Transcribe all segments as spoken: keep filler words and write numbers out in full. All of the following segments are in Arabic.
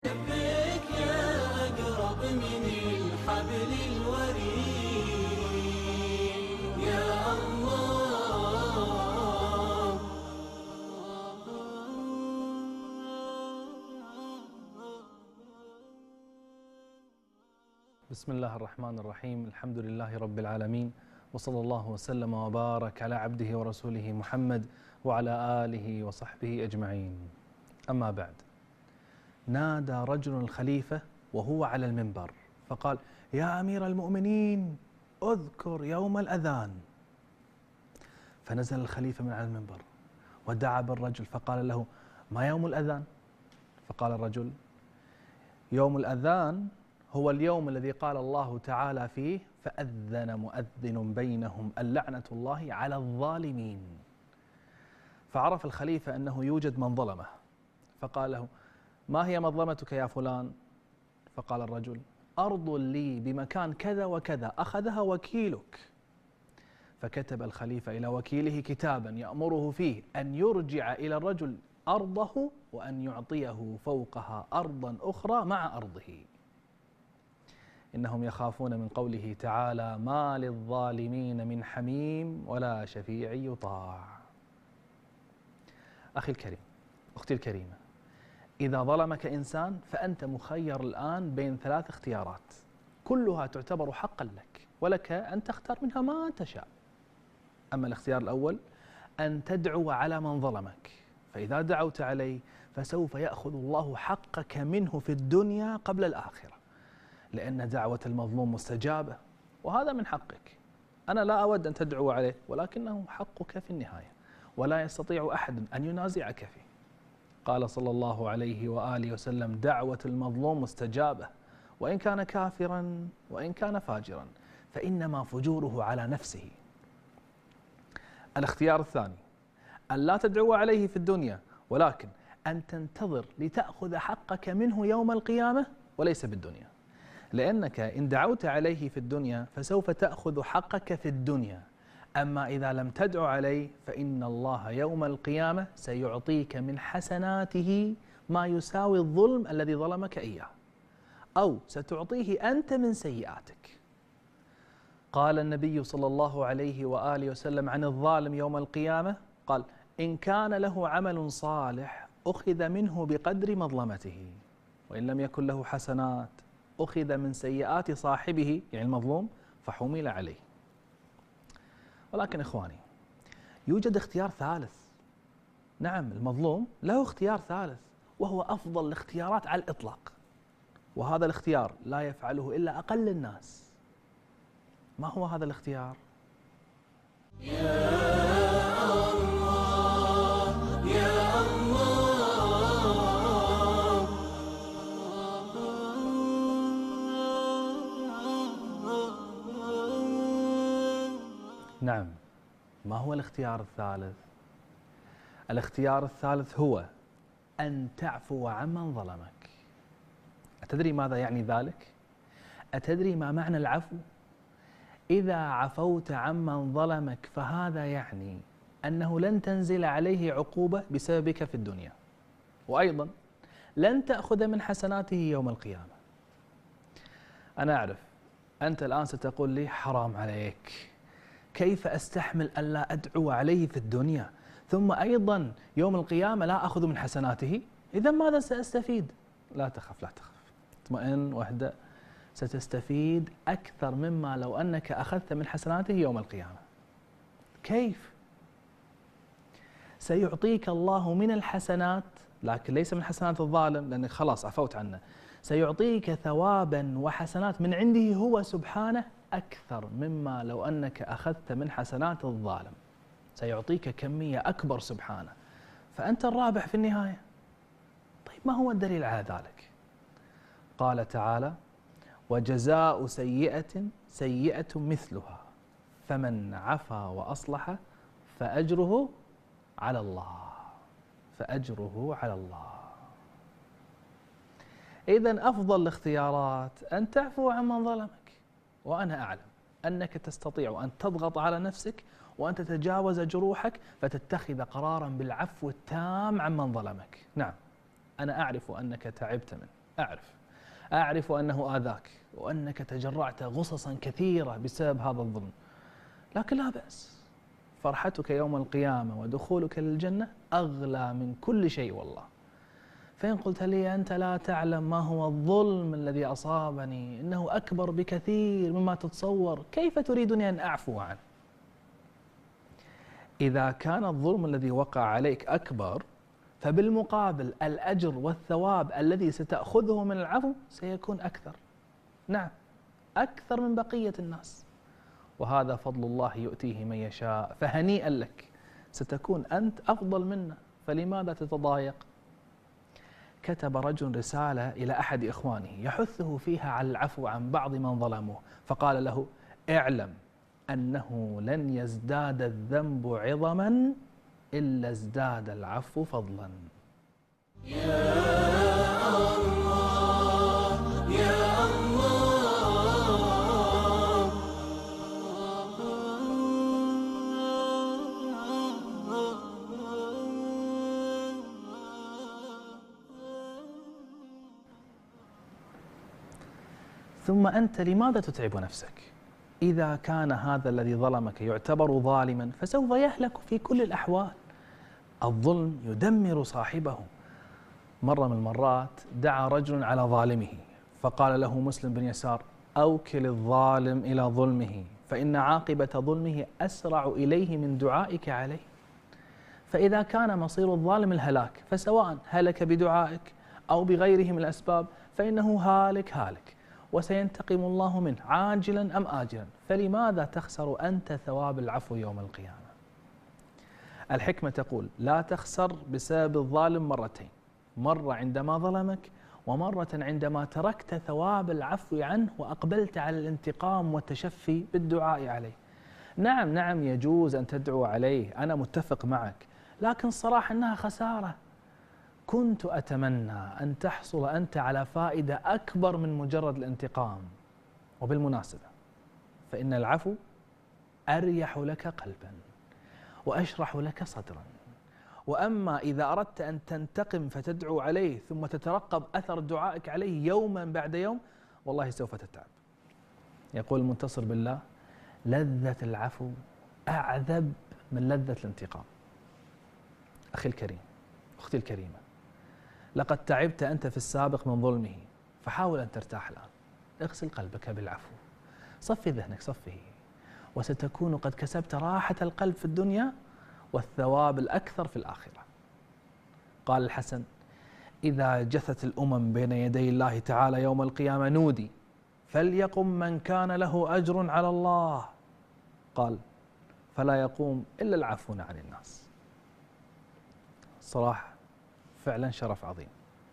لبيك يا أقرب من الحبل الوريد يا الله. بسم الله الرحمن الرحيم. الحمد لله رب العالمين، وصلى الله وسلم وبارك على عبده ورسوله محمد وعلى آله وصحبه أجمعين. أما بعد، نادى رجل الخليفة وهو على المنبر فقال: يا أمير المؤمنين، أذكر يوم الأذان. فنزل الخليفة من على المنبر ودعا بالرجل فقال له: ما يوم الأذان؟ فقال الرجل: يوم الأذان هو اليوم الذي قال الله تعالى فيه: فأذن مؤذن بينهم اللعنة الله على الظالمين. فعرف الخليفة أنه يوجد من ظلمه فقال له: ما هي مظلمتك يا فلان؟ فقال الرجل: أرض لي بمكان كذا وكذا أخذها وكيلك. فكتب الخليفة إلى وكيله كتابا يأمره فيه أن يرجع إلى الرجل أرضه وأن يعطيه فوقها أرضا أخرى مع أرضه. إنهم يخافون من قوله تعالى: ما للظالمين من حميم ولا شفيع يطاع. أخي الكريم، أختي الكريمة، إذا ظلمك إنسان فأنت مخير الآن بين ثلاث اختيارات كلها تعتبر حقا لك، ولك أن تختار منها ما تشاء. أما الاختيار الأول أن تدعو على من ظلمك، فإذا دعوت عليه فسوف يأخذ الله حقك منه في الدنيا قبل الآخرة، لأن دعوة المظلوم مستجابة وهذا من حقك. أنا لا أود أن تدعو عليه، ولكنه حقك في النهاية ولا يستطيع أحد أن ينازعك فيه. قال صلى الله عليه وآله وسلم: دعوة المظلوم مستجابة، وإن كان كافرا وإن كان فاجرا، فإنما فجوره على نفسه. الاختيار الثاني أن لا تدعو عليه في الدنيا، ولكن أن تنتظر لتأخذ حقك منه يوم القيامة وليس بالدنيا، لأنك إن دعوت عليه في الدنيا فسوف تأخذ حقك في الدنيا، أما إذا لم تدعو عليه فإن الله يوم القيامة سيعطيك من حسناته ما يساوي الظلم الذي ظلمك إياه، أو ستعطيه أنت من سيئاتك. قال النبي صلى الله عليه وآله وسلم عن الظالم يوم القيامة، قال: إن كان له عمل صالح أخذ منه بقدر مظلمته، وإن لم يكن له حسنات أخذ من سيئات صاحبه يعني المظلوم فحمل عليه. ولكن إخواني، يوجد اختيار ثالث. نعم، المظلوم له اختيار ثالث وهو أفضل الاختيارات على الإطلاق، وهذا الاختيار لا يفعله إلا أقل الناس. ما هو هذا الاختيار؟ يا الله يا الله. نعم، ما هو الاختيار الثالث؟ الاختيار الثالث هو أن تعفو عمن ظلمك. أتدري ماذا يعني ذلك؟ أتدري ما معنى العفو؟ إذا عفوت عمن ظلمك فهذا يعني أنه لن تنزل عليه عقوبة بسببك في الدنيا، وأيضا لن تأخذ من حسناته يوم القيامة. أنا أعرف أنت الآن ستقول لي: حرام عليك، كيف أستحمل ألا أدعو عليه في الدنيا ثم أيضا يوم القيامة لا أخذ من حسناته؟ إذا ماذا سأستفيد؟ لا تخف لا تخف، اطمئن واهدأ، ستستفيد أكثر مما لو أنك أخذت من حسناته يوم القيامة. كيف؟ سيعطيك الله من الحسنات، لكن ليس من حسنات الظالم لأنك خلاص عفوت عنه، سيعطيك ثوابا وحسنات من عنده هو سبحانه أكثر مما لو أنك أخذت من حسنات الظالم، سيعطيك كمية أكبر سبحانه، فأنت الرابح في النهاية. طيب ما هو الدليل على ذلك؟ قال تعالى: وجزاء سيئة سيئة مثلها فمن عفا وأصلح فأجره على الله فأجره على الله. إذن أفضل الاختيارات أن تعفو عمن ظلمك، وأنا أعلم أنك تستطيع أن تضغط على نفسك وأن تتجاوز جروحك فتتخذ قرارا بالعفو التام عمن ظلمك. نعم، أنا أعرف أنك تعبت منه، أعرف أعرف أنه آذاك وأنك تجرعت غصصا كثيرة بسبب هذا الظلم، لكن لا بأس، فرحتك يوم القيامة ودخولك للجنة أغلى من كل شيء والله. فإن قلت لي أنت لا تعلم ما هو الظلم الذي أصابني، إنه أكبر بكثير مما تتصور، كيف تريدني أن أعفو عنه؟ إذا كان الظلم الذي وقع عليك أكبر، فبالمقابل الأجر والثواب الذي ستأخذه من العفو سيكون أكثر. نعم، أكثر من بقية الناس، وهذا فضل الله يؤتيه من يشاء، فهنيئا لك، ستكون أنت أفضل منا، فلماذا تتضايق؟ كتب رجل رسالة إلى أحد إخوانه يحثه فيها على العفو عن بعض من ظلموه، فقال له: اعلم أنه لن يزداد الذنب عظما إلا ازداد العفو فضلا. يا الله يا الله. ثم أنت لماذا تتعب نفسك؟ إذا كان هذا الذي ظلمك يعتبر ظالما فسوف يهلك في كل الأحوال. الظلم يدمر صاحبه. مرة من المرات دعا رجل على ظالمه، فقال له مسلم بن يسار: أوكل الظالم إلى ظلمه، فإن عاقبة ظلمه أسرع إليه من دعائك عليه. فإذا كان مصير الظالم الهلاك، فسواء هلك بدعائك أو بغيره من الأسباب فإنه هالك هالك، وسينتقم الله منه عاجلا أم آجلا، فلماذا تخسر أنت ثواب العفو يوم القيامة؟ الحكمة تقول: لا تخسر بسبب الظالم مرتين، مرة عندما ظلمك، ومرة عندما تركت ثواب العفو عنه وأقبلت على الانتقام والتشفي بالدعاء عليه. نعم نعم يجوز أن تدعو عليه، أنا متفق معك، لكن صراحة أنها خسارة. كنت أتمنى أن تحصل أنت على فائدة أكبر من مجرد الانتقام. وبالمناسبة فإن العفو أريح لك قلبا وأشرح لك صدرا، وأما إذا أردت أن تنتقم فتدعو عليه ثم تترقب أثر دعائك عليه يوما بعد يوم، والله سوف تتعب. يقول المنتصر بالله: لذة العفو أعذب من لذة الانتقام. أخي الكريم، أختي الكريمة، لقد تعبت أنت في السابق من ظلمه، فحاول أن ترتاح الآن. اغسل قلبك بالعفو، صفي ذهنك، صفه، وستكون قد كسبت راحة القلب في الدنيا والثواب الأكثر في الآخرة. قال الحسن: إذا جثت الأمم بين يدي الله تعالى يوم القيامة نودي فليقم من كان له أجر على الله. قال: فلا يقوم إلا العافون عن الناس. صراحة فعلا شرف عظيم.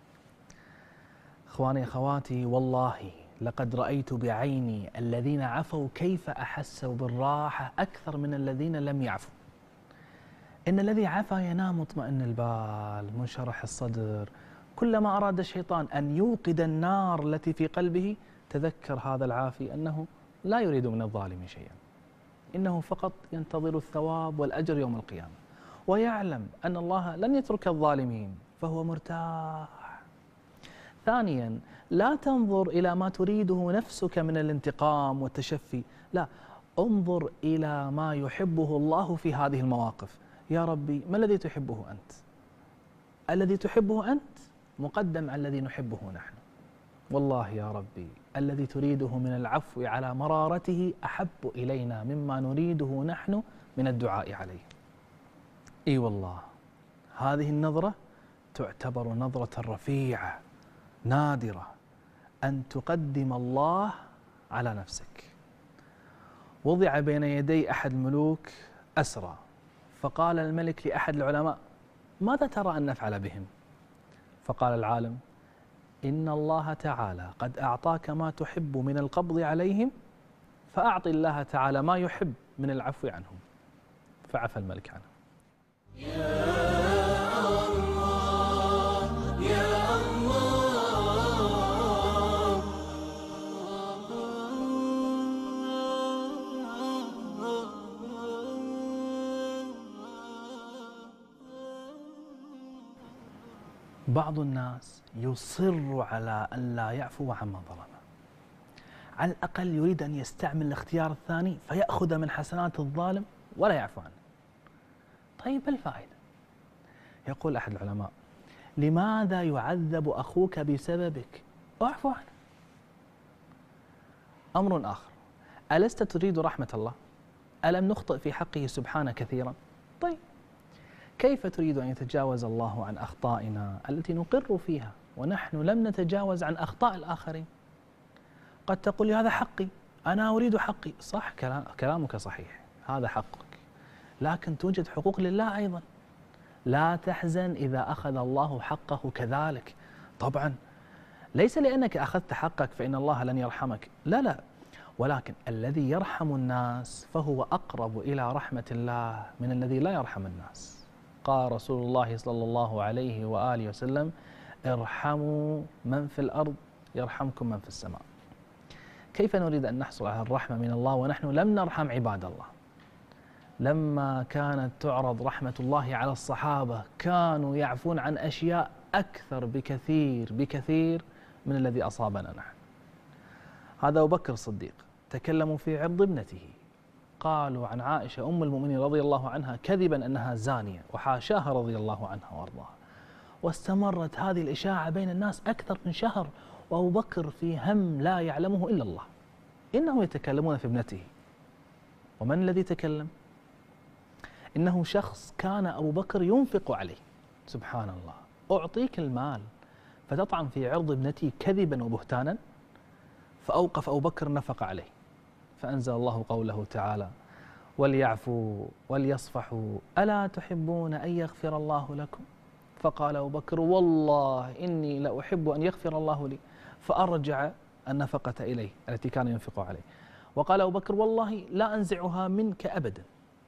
إخواني أخواتي، والله لقد رأيت بعيني الذين عفوا كيف أحسوا بالراحة أكثر من الذين لم يعفوا. إن الذي عفا ينام مطمئن البال منشرح الصدر، كلما أراد الشيطان أن يوقد النار التي في قلبه تذكر هذا العافي أنه لا يريد من الظالم شيئا، إنه فقط ينتظر الثواب والأجر يوم القيامة، ويعلم أن الله لن يترك الظالمين، فهو مرتاح. ثانيا، لا تنظر إلى ما تريده نفسك من الانتقام والتشفي، لا، انظر إلى ما يحبه الله في هذه المواقف. يا ربي، ما الذي تحبه أنت؟ الذي تحبه أنت مقدم على الذي نحبه نحن. والله يا ربي، الذي تريده من العفو على مرارته أحب إلينا مما نريده نحن من الدعاء عليه. إي والله، هذه النظرة تعتبر نظرة رفيعة نادرة، أن تقدم الله على نفسك. وضع بين يدي أحد الملوك أسرى، فقال الملك لأحد العلماء: ماذا ترى أن نفعل بهم؟ فقال العالم: إن الله تعالى قد أعطاك ما تحب من القبض عليهم، فأعط الله تعالى ما يحب من العفو عنهم. فعفى الملك عنه. يا الله يا الله. بعض الناس يصر على أن لا يعفو عما ظلمه، على الأقل يريد أن يستعمل الاختيار الثاني فيأخذ من حسنات الظالم ولا يعفو عنه. طيب ما الفائدة؟ يقول أحد العلماء: لماذا يعذب أخوك بسببك؟ اعفو عنه. أمر آخر: ألست تريد رحمة الله؟ ألم نخطئ في حقه سبحانه كثيرا؟ طيب كيف تريد أن يتجاوز الله عن أخطائنا التي نقر فيها ونحن لم نتجاوز عن أخطاء الآخرين؟ قد تقول هذا حقي، أنا أريد حقي. صح، كلامك صحيح، هذا حقك، لكن توجد حقوق لله أيضا. لا تحزن إذا أخذ الله حقه كذلك. طبعا ليس لأنك أخذت حقك فإن الله لن يرحمك، لا لا، ولكن الذي يرحم الناس فهو أقرب إلى رحمة الله من الذي لا يرحم الناس. قال رسول الله صلى الله عليه وآله وسلم: ارحموا من في الأرض يرحمكم من في السماء. كيف نريد أن نحصل على الرحمة من الله ونحن لم نرحم عباد الله؟ لما كانت تعرض رحمة الله على الصحابة كانوا يعفون عن أشياء أكثر بكثير بكثير من الذي أصابنا نحن. هذا أبو بكر الصديق تكلموا في عرض ابنته، قالوا عن عائشة أم المؤمنين رضي الله عنها كذبا أنها زانية، وحاشاها رضي الله عنها وارضاها. واستمرت هذه الإشاعة بين الناس أكثر من شهر، وأبو بكر في هم لا يعلمه إلا الله. إنهم يتكلمون في ابنته، ومن الذي تكلم؟ إنه شخص كان أبو بكر ينفق عليه. سبحان الله، أعطيك المال فتطعن في عرض ابنتي كذبا وبهتانا؟ فأوقف أبو بكر النفقة عليه، فأنزل الله قوله تعالى: وليعفوا وليصفحوا ألا تحبون أن يغفر الله لكم؟ فقال أبو بكر: والله إني لأحب أن يغفر الله لي، فأرجع النفقة إليه التي كان ينفق عليه. وقال أبو بكر: والله لا أنزعها منك أبدا،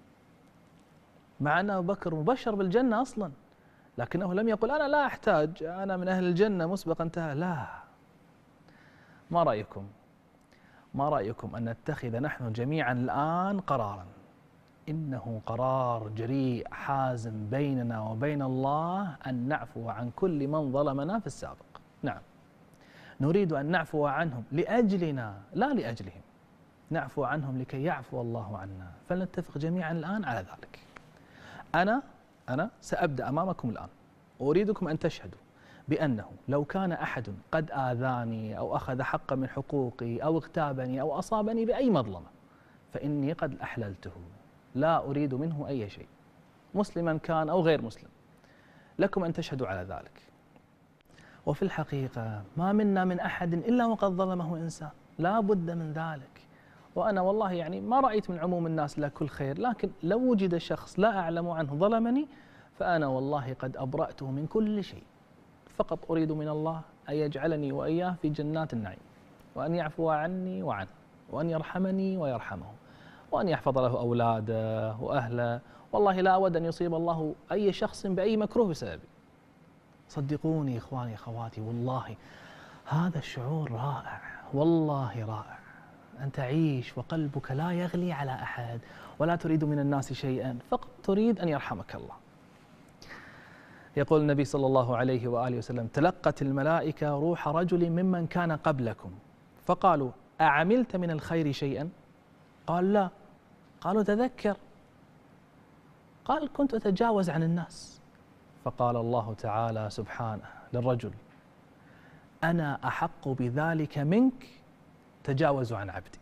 مع أن أبو بكر مبشر بالجنة أصلا، لكنه لم يقل أنا لا أحتاج، أنا من أهل الجنة مسبقا، انتهى. لا. ما رأيكم؟ ما رأيكم أن نتخذ نحن جميعا الآن قرارا، إنه قرار جريء حازم بيننا وبين الله، أن نعفو عن كل من ظلمنا في السابق. نعم، نريد أن نعفو عنهم لأجلنا لا لأجلهم، نعفو عنهم لكي يعفو الله عنا. فلنتفق جميعا الآن على ذلك. أنا أنا سأبدأ أمامكم الآن، أريدكم أن تشهدوا بأنه لو كان أحد قد آذاني أو أخذ حقا من حقوقي أو اغتابني أو أصابني بأي مظلمة فإني قد أحللته، لا أريد منه أي شيء، مسلما كان أو غير مسلم. لكم أن تشهدوا على ذلك. وفي الحقيقة ما منا من أحد إلا وقد ظلمه إنسان، لا بد من ذلك. وأنا والله يعني ما رأيت من عموم الناس لا كل خير، لكن لو وجد شخص لا أعلم عنه ظلمني فأنا والله قد أبرأته من كل شيء. فقط أريد من الله أن يجعلني وإياه في جنات النعيم، وأن يعفو عني وعنه، وأن يرحمني ويرحمه، وأن يحفظ له أولاده وأهله. والله لا أود أن يصيب الله أي شخص بأي مكروه بسببي. صدقوني إخواني أخواتي، والله هذا الشعور رائع، والله رائع، أن تعيش وقلبك لا يغلي على أحد ولا تريد من الناس شيئا، فقط تريد أن يرحمك الله. يقول النبي صلى الله عليه وآله وسلم: تلقت الملائكة روح رجل ممن كان قبلكم فقالوا: أعملت من الخير شيئا؟ قال: لا. قالوا: تذكر. قال: كنت أتجاوز عن الناس. فقال الله تعالى سبحانه للرجل: أنا أحق بذلك منك، تجاوز عن عبدي.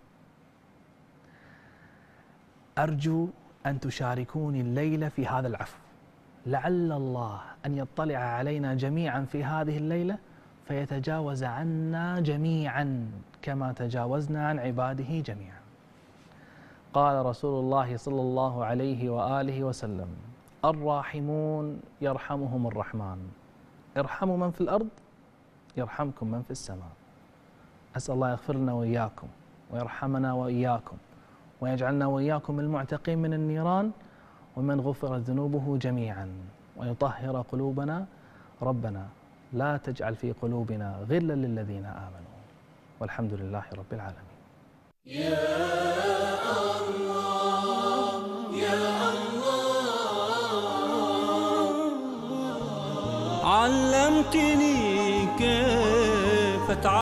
أرجو أن تشاركوني الليلة في هذا العفو، لعل الله أن يطلع علينا جميعا في هذه الليلة فيتجاوز عنا جميعا كما تجاوزنا عن عباده جميعا. قال رسول الله صلى الله عليه وآله وسلم: الراحمون يرحمهم الرحمن، ارحموا من في الأرض يرحمكم من في السماء. أسأل الله يغفر لنا وإياكم ويرحمنا وإياكم ويجعلنا وإياكم المعتقين من النيران ومن غفرت ذنوبه جميعا، ويطهر قلوبنا. ربنا لا تجعل في قلوبنا غلا للذين آمنوا، والحمد لله رب العالمين. يا الله يا الله علمتني كيف أتعامل